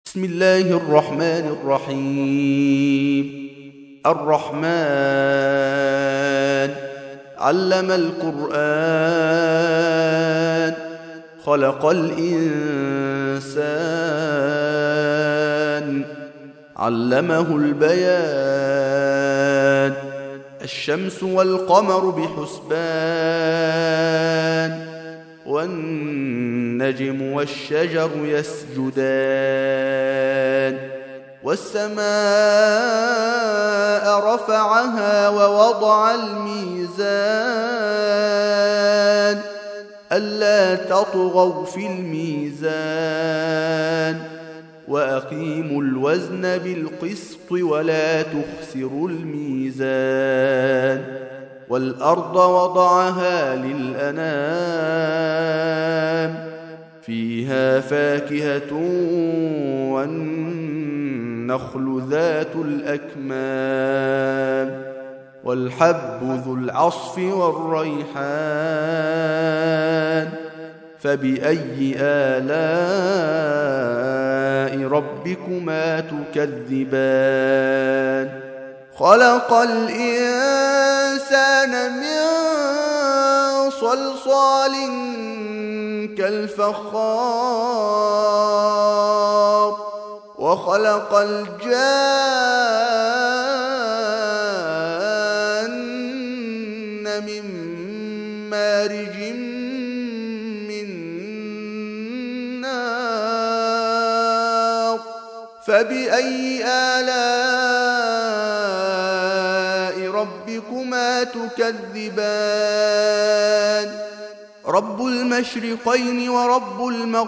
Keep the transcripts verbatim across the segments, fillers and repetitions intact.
بسم الله الرحمن الرحيم. الرحمن علم القرآن خلق الإنسان علمه البيان الشمس والقمر بحسبان والنجم والشجر يسجدان والسماء رفعها ووضع الميزان ألا تطغوا في الميزان وأقيموا الوزن بالقسط ولا تخسروا الميزان والأرض وضعها للأنام فيها فاكهة والنخل ذات الأكمام والحب ذو العصف والريحان فبأي آلاء ربكما تكذبان خلق الإنسان من صلصال كالفخار وخلق الجان من مارج من نار فبأي آلاء ربكما تكذبان رب المشرقين ورب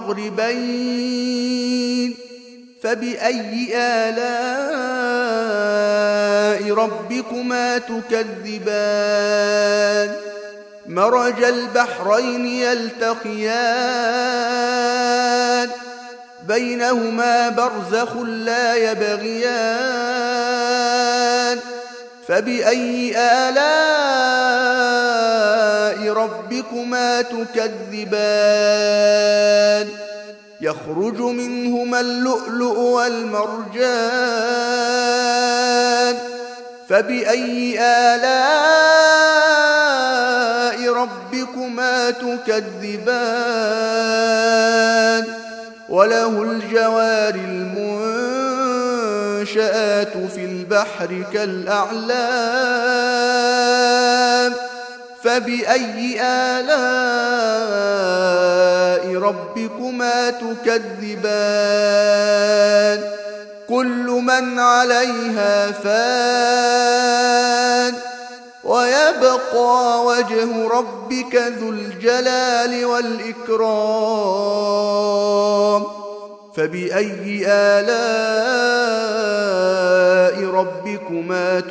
المغربين فبأي آلاء ربكما تكذبان مرج البحرين يلتقيان بينهما برزخ لا يبغيان فبأي آلاء ربكما تكذبان يخرج منهما اللؤلؤ والمرجان فبأي آلاء ربكما تكذبان وله الجوار المنشآت في البحر كالأعلام فبأي آلاء ربكما تكذبان كل من عليها فان ويبقى وجه ربك ذو الجلال والإكرام فبأي آلاء ربكما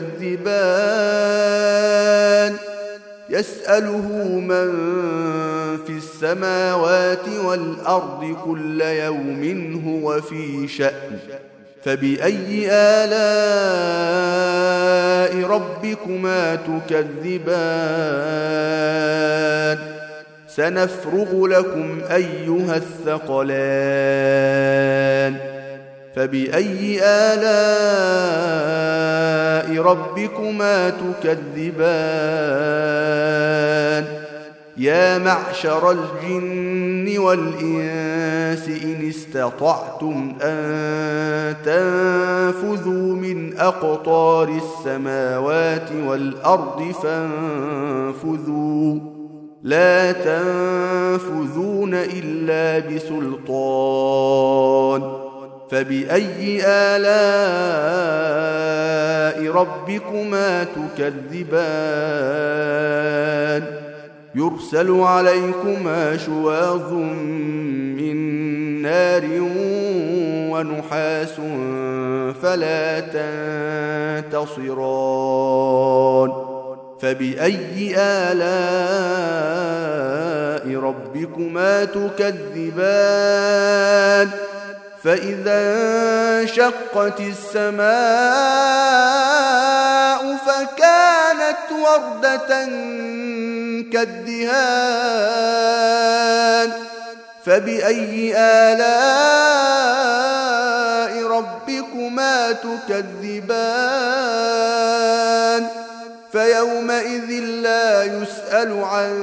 تكذبان يسأله من في السماوات والأرض كل يوم هو في شأن فبأي آلاء ربكما تكذبان سنفرغ لكم أيها الثقلان فبأي آلاء ربكما تكذبان يا معشر الجن والإنس إن استطعتم أن تنفذوا من أقطار السماوات والأرض فانفذوا لا تنفذون إلا بسلطان فبأي آلاء ربكما تكذبان يرسل عليكما شواظ من نار ونحاس فلا تنتصران فبأي آلاء ربكما تكذبان فإذا انشقت السماء فكانت وردة كالدهان فبأي آلاء تكذبان فيومئذ لا يسأل عن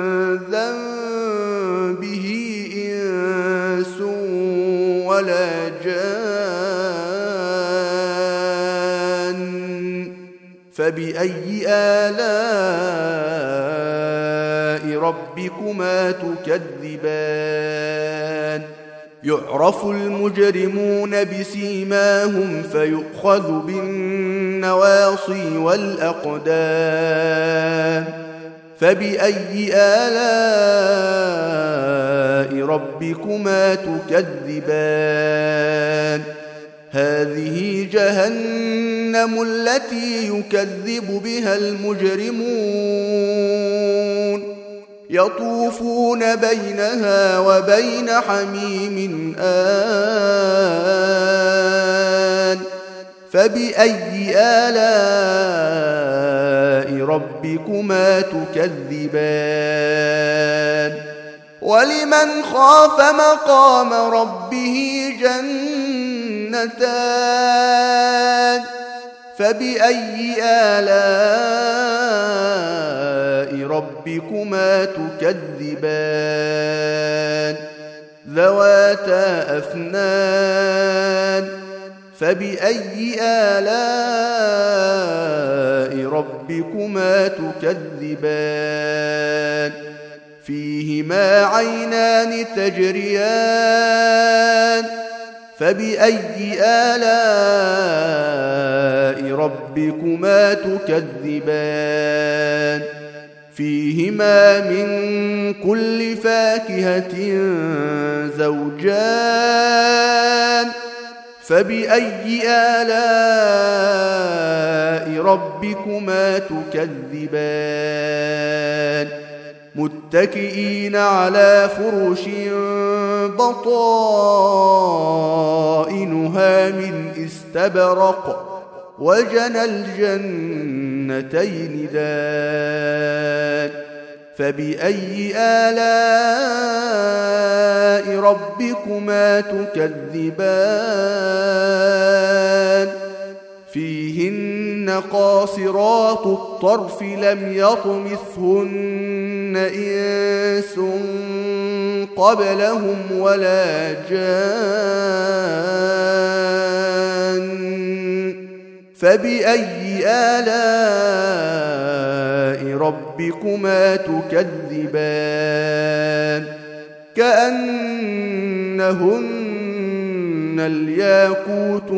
ذنبه إنس ولا جان فبأي آلاء ربكما تكذبان يعرف المجرمون بسيماهم فيؤخذ بالنواصي والأقدام فبأي آلاء ربكما تكذبان هذه جهنم التي يكذب بها المجرمون يطوفون بينها وبين حميم آن فبأي آلاء ربكما تكذبان ولمن خاف مقام ربه جنتان فبأي آلاء ربكما تكذبان ذواتا أفنان فبأي آلاء ربكما تكذبان فيهما عينان تجريان فبأي آلاء ربكما تكذبان فيهما من كل فاكهة زوجان فبأي آلاء ربكما تكذبان متكئين على فرش بطائنها من استبرق وجنى الجنتين دان فبأي آلاء ربكما تكذبان فيهن قاصرات الطرف لم يطمثهن إنس قبلهم ولا جان فبأي آلاء ربكما تكذبان كأنهن الياقوت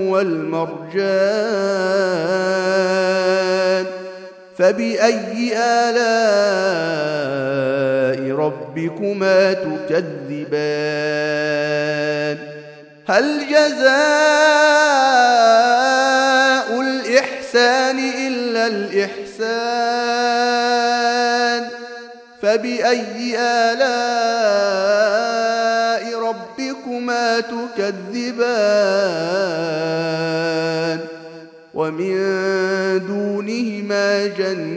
والمرجان فبأي آلاء ربكما تكذبان هل جزاء الإحسان إلا الإحسان فبأي آلاء ربكما تكذبان ومن دونهما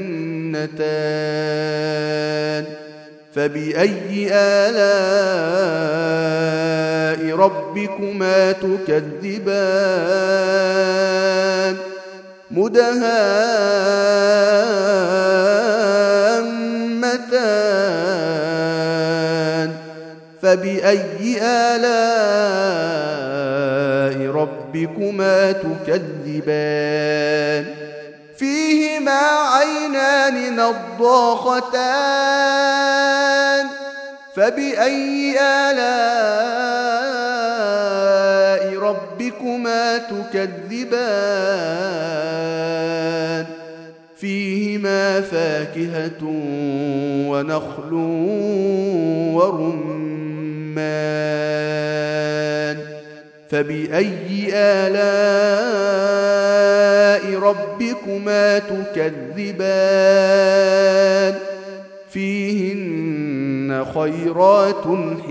جنتان فبأي آلاء ربكما تكذبان مدهامتان فبأي آلاء ربكما تكذبان فيهما عينان نضاختان فبأي آلاء ربكما تكذبان فيهما فاكهة ونخل ورمان فبأي آلاء ربكما تكذبان فيهن خيرات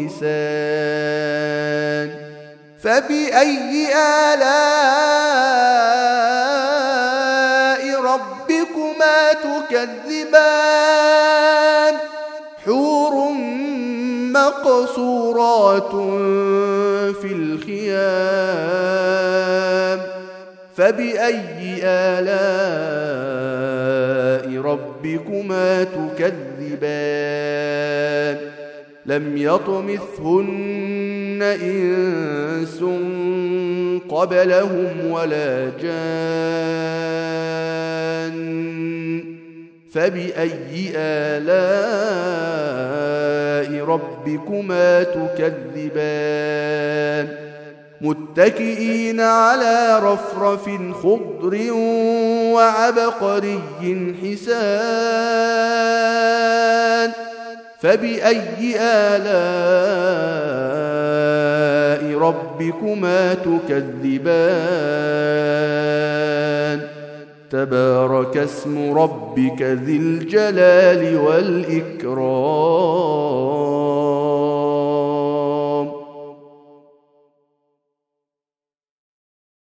حسان فبأي آلاء ربكما تكذبان حور مقصورات في الخيام فبأي آلاء ربكما تكذبان لم يطمثهن إنس قبلهم ولا جان فبأي آلاء ربكما تكذبان متكئين على رفرف خضر وعبقري حسان فبأي آلاء ربكما تكذبان تبارك اسم ربك ذي الجلال والإكرام